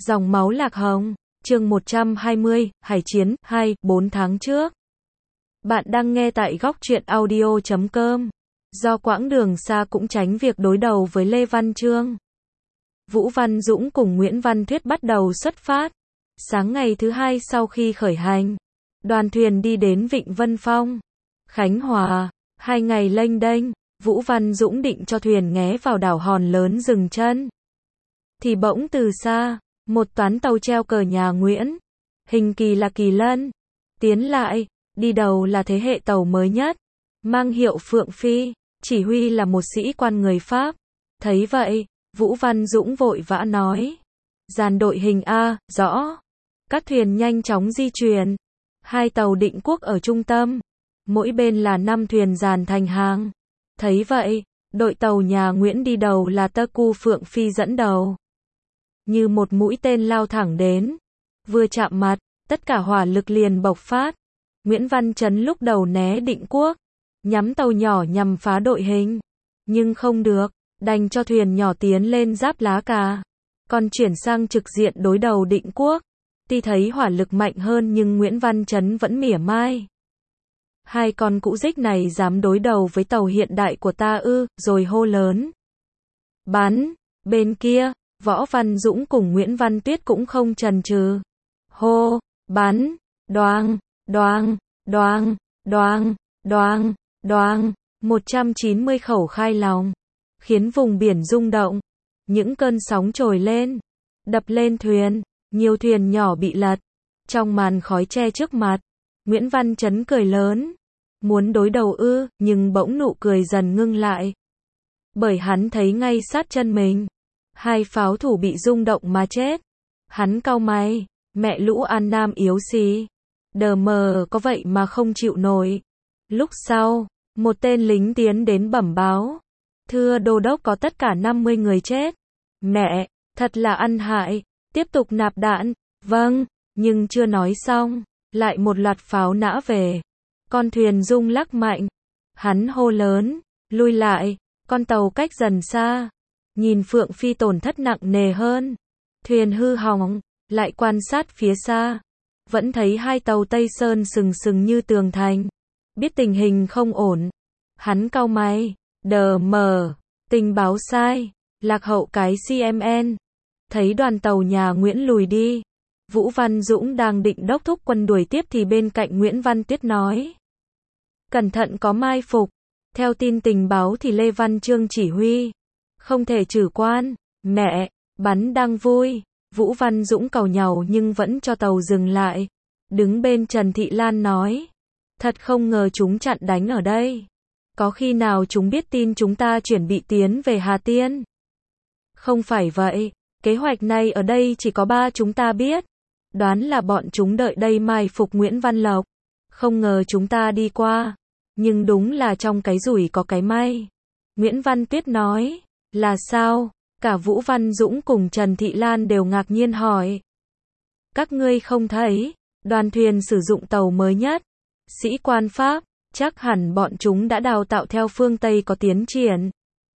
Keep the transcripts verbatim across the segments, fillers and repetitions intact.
Dòng máu lạc hồng, chương một trăm hai mươi, Hải chiến, hai, bốn tháng trước. Bạn đang nghe tại góc truyện audio chấm com. Do quãng đường xa cũng tránh việc đối đầu với Lê Văn Chương. Vũ Văn Dũng cùng Nguyễn Văn Thuyết bắt đầu xuất phát. Sáng ngày thứ hai sau khi khởi hành, đoàn thuyền đi đến Vịnh Vân Phong, Khánh Hòa. Hai ngày lênh đênh, Vũ Văn Dũng định cho thuyền nghé vào đảo hòn lớn dừng chân. Thì bỗng từ xa, một toán tàu treo cờ nhà Nguyễn, hình kỳ là Kỳ Lân, tiến lại, đi đầu là thế hệ tàu mới nhất, mang hiệu Phượng Phi, chỉ huy là một sĩ quan người Pháp. Thấy vậy, Vũ Văn Dũng vội vã nói: "Dàn đội hình A, rõ." Các thuyền nhanh chóng di chuyển. Hai tàu định quốc ở trung tâm, mỗi bên là năm thuyền dàn thành hàng. Thấy vậy, đội tàu nhà Nguyễn đi đầu là Tơ Cu Phượng Phi dẫn đầu. Như một mũi tên lao thẳng đến. Vừa chạm mặt, tất cả hỏa lực liền bộc phát. Nguyễn Văn Trấn lúc đầu né định quốc, nhắm tàu nhỏ nhằm phá đội hình. Nhưng không được, đành cho thuyền nhỏ tiến lên giáp lá cà. Còn chuyển sang trực diện đối đầu định quốc. Tuy thấy hỏa lực mạnh hơn nhưng Nguyễn Văn Trấn vẫn mỉa mai. Hai con cũ dích này dám đối đầu với tàu hiện đại của ta ư, rồi hô lớn: "Bắn!" Bên kia, Võ Văn Dũng cùng Nguyễn Văn Tuyết cũng không chần chừ. Hô, bắn, đoàng, đoàng, đoàng, đoàng, đoàng, đoàng, một trăm chín mươi khẩu khai lòng, khiến vùng biển rung động. Những cơn sóng trồi lên, đập lên thuyền, nhiều thuyền nhỏ bị lật. Trong màn khói che trước mặt, Nguyễn Văn Trấn cười lớn, muốn đối đầu ư, nhưng bỗng nụ cười dần ngưng lại. Bởi hắn thấy ngay sát chân mình, hai pháo thủ bị rung động mà chết. Hắn cau mày, mẹ lũ An Nam yếu xì, đờ mờ có vậy mà không chịu nổi. Lúc sau, một tên lính tiến đến bẩm báo: "Thưa đô đốc, có tất cả năm mươi người chết." Mẹ, thật là ăn hại, tiếp tục nạp đạn. Vâng, nhưng chưa nói xong, lại một loạt pháo nã về. Con thuyền rung lắc mạnh. Hắn hô lớn: "Lui lại!" Con tàu cách dần xa. Nhìn Phượng Phi tổn thất nặng nề hơn, thuyền hư hỏng, lại quan sát phía xa, vẫn thấy hai tàu Tây Sơn sừng sừng như tường thành. Biết tình hình không ổn, hắn cau mày, đờ mờ, tình báo sai, lạc hậu cái xê em en. Thấy đoàn tàu nhà Nguyễn lùi đi, Vũ Văn Dũng đang định đốc thúc quân đuổi tiếp thì bên cạnh Nguyễn Văn Tuyết nói: "Cẩn thận có mai phục." Theo tin tình báo thì Lê Văn Chương chỉ huy, không thể chủ quan. Mẹ, bắn đang vui. Vũ Văn Dũng cầu nhàu nhưng vẫn cho tàu dừng lại. Đứng bên Trần Thị Lan nói: "Thật không ngờ chúng chặn đánh ở đây. Có khi nào chúng biết tin chúng ta chuẩn bị tiến về Hà Tiên?" "Không phải vậy, kế hoạch này ở đây chỉ có ba chúng ta biết. Đoán là bọn chúng đợi đây mai phục Nguyễn Văn Lộc. Không ngờ chúng ta đi qua. Nhưng đúng là trong cái rủi có cái may." Nguyễn Văn Tuyết nói: "Là sao?" Cả Vũ Văn Dũng cùng Trần Thị Lan đều ngạc nhiên hỏi: "Các ngươi không thấy đoàn thuyền sử dụng tàu mới nhất, sĩ quan Pháp, chắc hẳn bọn chúng đã đào tạo theo phương Tây có tiến triển.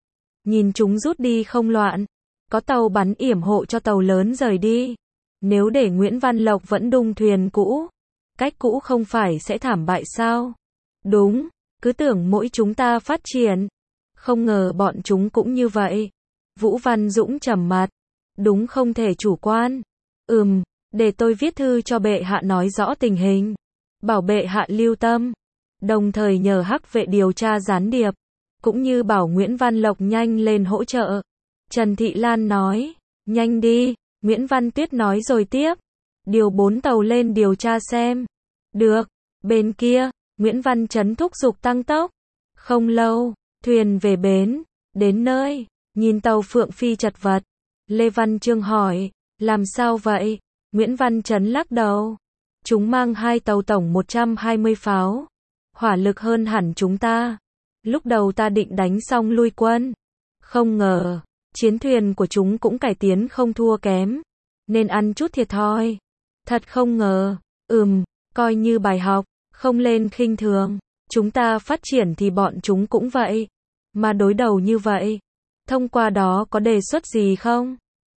Nhìn chúng rút đi không loạn, có tàu bắn yểm hộ cho tàu lớn rời đi. Nếu để Nguyễn Văn Lộc vẫn đung thuyền cũ, cách cũ không phải sẽ thảm bại sao?" "Đúng, cứ tưởng mỗi chúng ta phát triển, không ngờ bọn chúng cũng như vậy." Vũ Văn Dũng trầm mặt: "Đúng không thể chủ quan. Ừm, để tôi viết thư cho bệ hạ nói rõ tình hình, bảo bệ hạ lưu tâm, đồng thời nhờ Hắc vệ điều tra gián điệp, cũng như bảo Nguyễn Văn Lộc nhanh lên hỗ trợ." Trần Thị Lan nói: "Nhanh đi." Nguyễn Văn Tuyết nói rồi tiếp: "Điều bốn tàu lên điều tra xem." "Được." Bên kia, Nguyễn Văn Trấn thúc giục tăng tốc. Không lâu, thuyền về bến, đến nơi, nhìn tàu Phượng Phi chật vật. Lê Văn Chương hỏi: "Làm sao vậy?" Nguyễn Văn Trấn lắc đầu: "Chúng mang hai tàu tổng một trăm hai mươi pháo, hỏa lực hơn hẳn chúng ta. Lúc đầu ta định đánh xong lui quân, không ngờ chiến thuyền của chúng cũng cải tiến không thua kém, nên ăn chút thiệt thòi. Thật không ngờ." "Ừm, coi như bài học, không lên khinh thường. Chúng ta phát triển thì bọn chúng cũng vậy. Mà đối đầu như vậy, thông qua đó có đề xuất gì không?"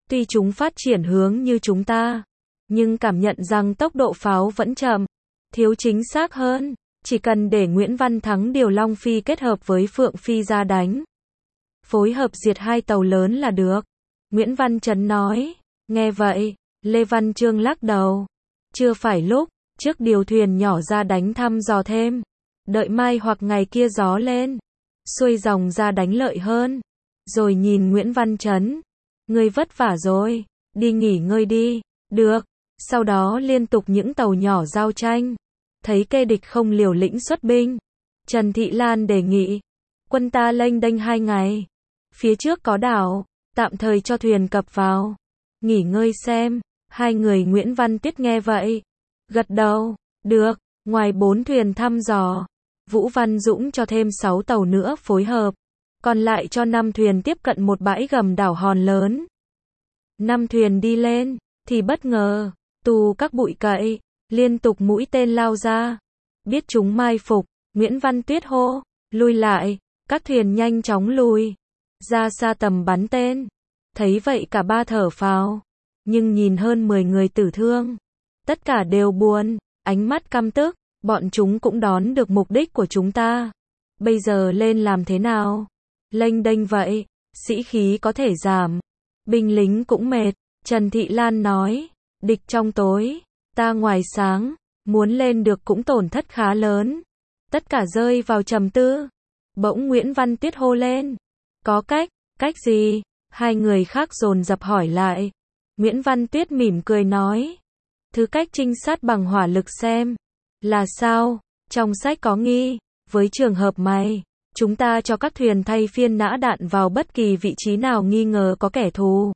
Tuy chúng phát triển hướng như chúng ta, nhưng cảm nhận rằng tốc độ pháo vẫn chậm, thiếu chính xác hơn. Chỉ cần để Nguyễn Văn Thắng điều Long Phi kết hợp với Phượng Phi ra đánh, phối hợp diệt hai tàu lớn là được. Nguyễn Văn Trấn nói. Nghe vậy, Lê Văn Chương lắc đầu. Chưa phải lúc, trước điều thuyền nhỏ ra đánh thăm dò thêm. Đợi mai hoặc ngày kia gió lên, xuôi dòng ra đánh lợi hơn. Rồi nhìn Nguyễn Văn Trấn. Ngươi vất vả rồi, đi nghỉ ngơi đi. Được. Sau đó liên tục những tàu nhỏ giao tranh. Thấy kê địch không liều lĩnh xuất binh, Trần Thị Lan đề nghị. Quân ta lênh đênh hai ngày. Phía trước có đảo, tạm thời cho thuyền cập vào. Nghỉ ngơi xem. Hai người Nguyễn Văn Tiết nghe vậy, gật đầu. Được. Ngoài bốn thuyền thăm dò, Vũ Văn Dũng cho thêm sáu tàu nữa phối hợp. Còn lại cho năm thuyền tiếp cận một bãi gầm đảo hòn lớn. Năm thuyền đi lên, thì bất ngờ, tù các bụi cậy, liên tục mũi tên lao ra. Biết chúng mai phục, Nguyễn Văn Tuyết hô, lui lại, các thuyền nhanh chóng lùi ra xa tầm bắn tên. Thấy vậy cả ba thở phào, nhưng nhìn hơn mười người tử thương, tất cả đều buồn, ánh mắt căm tức. Bọn chúng cũng đón được mục đích của chúng ta. Bây giờ lên làm thế nào? Lênh đênh vậy, sĩ khí có thể giảm, binh lính cũng mệt. Trần Thị Lan nói, địch trong tối, ta ngoài sáng, muốn lên được cũng tổn thất khá lớn. Tất cả rơi vào trầm tư. Bỗng Nguyễn Văn Tuyết hô lên, có cách. Cách gì? Hai người khác dồn dập hỏi lại. Nguyễn Văn Tuyết mỉm cười nói, thứ cách trinh sát bằng hỏa lực xem. Là sao? Trong sách có ghi, với trường hợp mày, chúng ta cho các thuyền thay phiên nã đạn vào bất kỳ vị trí nào nghi ngờ có kẻ thù,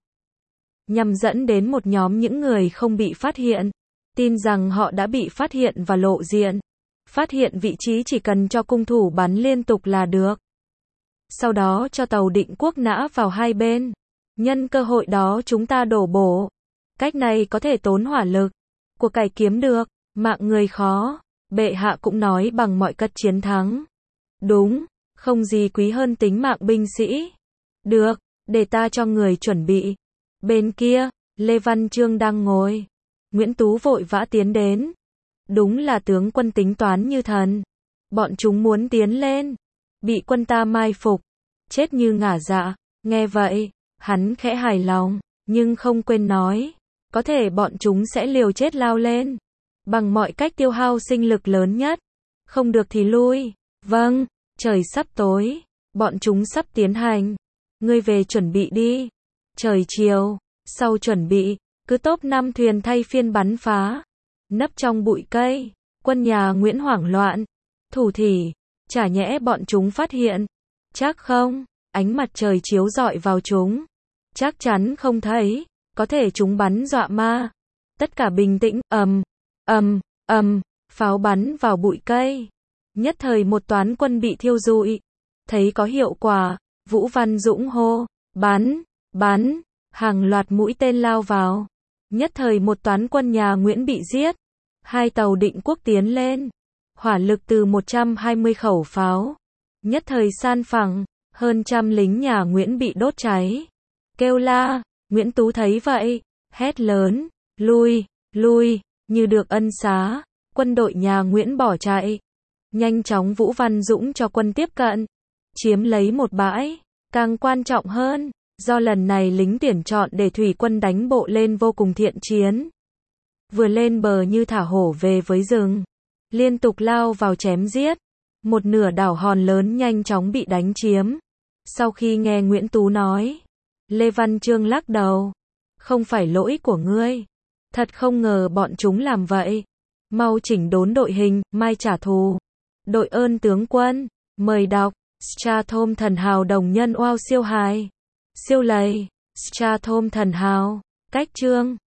nhằm dẫn đến một nhóm những người không bị phát hiện, tin rằng họ đã bị phát hiện và lộ diện. Phát hiện vị trí chỉ cần cho cung thủ bắn liên tục là được. Sau đó cho tàu Định Quốc nã vào hai bên. Nhân cơ hội đó chúng ta đổ bộ. Cách này có thể tốn hỏa lực, của cải kiếm được, mạng người khó. Bệ hạ cũng nói bằng mọi cách chiến thắng. Đúng, không gì quý hơn tính mạng binh sĩ. Được, để ta cho người chuẩn bị. Bên kia, Lê Văn Chương đang ngồi. Nguyễn Tú vội vã tiến đến. Đúng là tướng quân tính toán như thần. Bọn chúng muốn tiến lên, bị quân ta mai phục, chết như ngả dạ. Nghe vậy, hắn khẽ hài lòng, nhưng không quên nói, có thể bọn chúng sẽ liều chết lao lên, bằng mọi cách tiêu hao sinh lực lớn nhất. Không được thì lui. Vâng, trời sắp tối, bọn chúng sắp tiến hành. Ngươi về chuẩn bị đi. Trời chiều, sau chuẩn bị, cứ tốp năm thuyền thay phiên bắn phá. Nấp trong bụi cây, quân nhà Nguyễn hoảng loạn. Thủ thỉ, chả nhẽ bọn chúng phát hiện. Chắc không, ánh mặt trời chiếu rọi vào chúng. Chắc chắn không thấy, có thể chúng bắn dọa ma. Tất cả bình tĩnh, ầm, ầm, ầm, pháo bắn vào bụi cây. Nhất thời một toán quân bị thiêu rụi. Thấy có hiệu quả, Vũ Văn Dũng hô, bắn, bắn, hàng loạt mũi tên lao vào. Nhất thời một toán quân nhà Nguyễn bị giết. Hai tàu Định Quốc tiến lên. Hỏa lực từ một trăm hai mươi khẩu pháo. Nhất thời san phẳng, hơn trăm lính nhà Nguyễn bị đốt cháy. Kêu la, Nguyễn Tú thấy vậy, hét lớn, lui, lui, như được ân xá. Quân đội nhà Nguyễn bỏ chạy. Nhanh chóng Vũ Văn Dũng cho quân tiếp cận, chiếm lấy một bãi. Càng quan trọng hơn, do lần này lính tuyển chọn để thủy quân đánh bộ lên vô cùng thiện chiến. Vừa lên bờ như thả hổ về với rừng, liên tục lao vào chém giết. Một nửa đảo hòn lớn nhanh chóng bị đánh chiếm. Sau khi nghe Nguyễn Tú nói, Lê Văn Chương lắc đầu. Không phải lỗi của ngươi. Thật không ngờ bọn chúng làm vậy. Mau chỉnh đốn đội hình, mai trả thù. Đội ơn tướng quân. Mời đọc, Strathom thần hào đồng nhân oao siêu hài. Siêu lầy, Strathom thần hào. Cách chương.